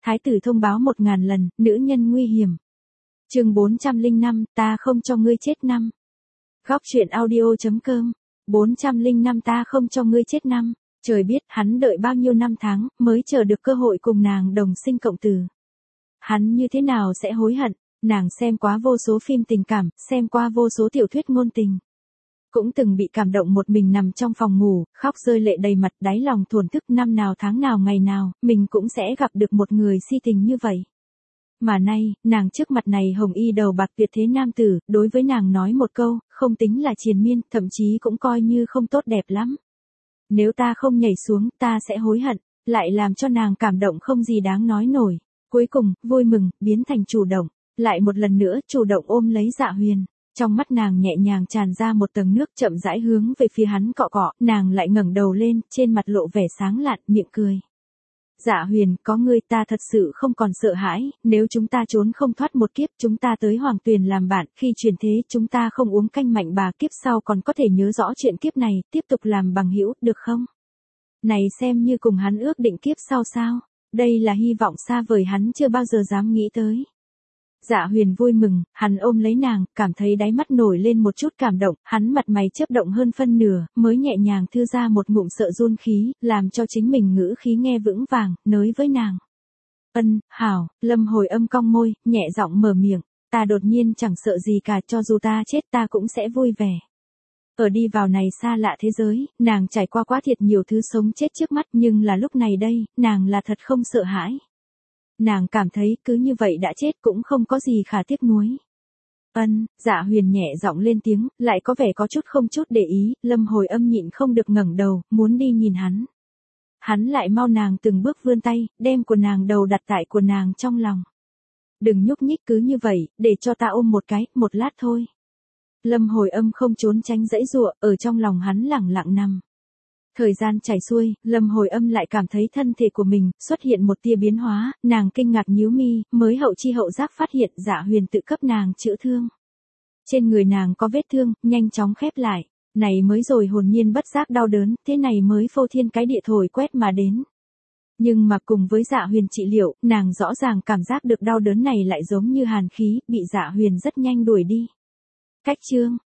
Thái tử thông báo 1000 lần, nữ nhân nguy hiểm. Chương 405, ta không cho ngươi chết năm. Góc truyện audio.com. 405 ta không cho ngươi chết năm. Trời biết hắn đợi bao nhiêu năm tháng mới chờ được cơ hội cùng nàng đồng sinh cộng tử. Hắn như thế nào sẽ hối hận? Nàng xem quá vô số phim tình cảm, xem qua vô số tiểu thuyết ngôn tình. Cũng từng bị cảm động một mình nằm trong phòng ngủ, khóc rơi lệ đầy mặt, đáy lòng thổn thức năm nào tháng nào ngày nào, mình cũng sẽ gặp được một người si tình như vậy. Mà nay, nàng trước mặt này hồng y đầu bạc tuyệt thế nam tử, đối với nàng nói một câu, không tính là triền miên, thậm chí cũng coi như không tốt đẹp lắm. Nếu ta không nhảy xuống, ta sẽ hối hận, lại làm cho nàng cảm động không gì đáng nói nổi. Cuối cùng, vui mừng, biến thành chủ động, lại một lần nữa chủ động ôm lấy Dạ Huyền. Trong mắt nàng nhẹ nhàng tràn ra một tầng nước chậm rãi hướng về phía hắn cọ cọ, nàng lại ngẩng đầu lên, trên mặt lộ vẻ sáng lạn, miệng cười. Dạ Huyền, có ngươi ta thật sự không còn sợ hãi, nếu chúng ta trốn không thoát một kiếp, chúng ta tới Hoàng Tuyền làm bạn, khi chuyển thế chúng ta không uống canh mạnh bà, kiếp sau còn có thể nhớ rõ chuyện kiếp này, tiếp tục làm bằng hữu, được không? Này xem như cùng hắn ước định kiếp sau sao? Đây là hy vọng xa vời hắn chưa bao giờ dám nghĩ tới. Dạ Huyền vui mừng, hắn ôm lấy nàng, cảm thấy đáy mắt nổi lên một chút cảm động, hắn mặt mày chớp động hơn phân nửa, mới nhẹ nhàng thư ra một ngụm sợ run khí, làm cho chính mình ngữ khí nghe vững vàng, nới với nàng. Hảo, Lâm Hồi Âm cong môi, nhẹ giọng mở miệng, ta đột nhiên chẳng sợ gì cả, cho dù ta chết ta cũng sẽ vui vẻ. Ở đi vào này xa lạ thế giới, nàng trải qua quá thiệt nhiều thứ sống chết trước mắt, nhưng là lúc này đây, nàng là thật không sợ hãi. Nàng cảm thấy cứ như vậy đã chết cũng không có gì khả tiếc nuối. Dạ Huyền nhẹ giọng lên tiếng, lại có vẻ có chút không chút để ý, Lâm Hồi Âm nhịn không được ngẩng đầu, muốn đi nhìn hắn. Hắn lại mau nàng từng bước vươn tay, đem của nàng đầu đặt tại của nàng trong lòng. Đừng nhúc nhích cứ như vậy, để cho ta ôm một cái, một lát thôi. Lâm Hồi Âm không trốn tránh giãy giụa, ở trong lòng hắn lẳng lặng nằm. Thời gian chảy xuôi, Lâm Hồi Âm lại cảm thấy thân thể của mình xuất hiện một tia biến hóa, nàng kinh ngạc nhíu mi, mới hậu chi hậu giác phát hiện Dạ Huyền tự cấp nàng chữa thương. Trên người nàng có vết thương, nhanh chóng khép lại, này mới rồi hồn nhiên bất giác đau đớn, thế này mới phô thiên cái địa thổi quét mà đến. Nhưng mà cùng với Dạ Huyền trị liệu, nàng rõ ràng cảm giác được đau đớn này lại giống như hàn khí, bị Dạ Huyền rất nhanh đuổi đi. Cách chương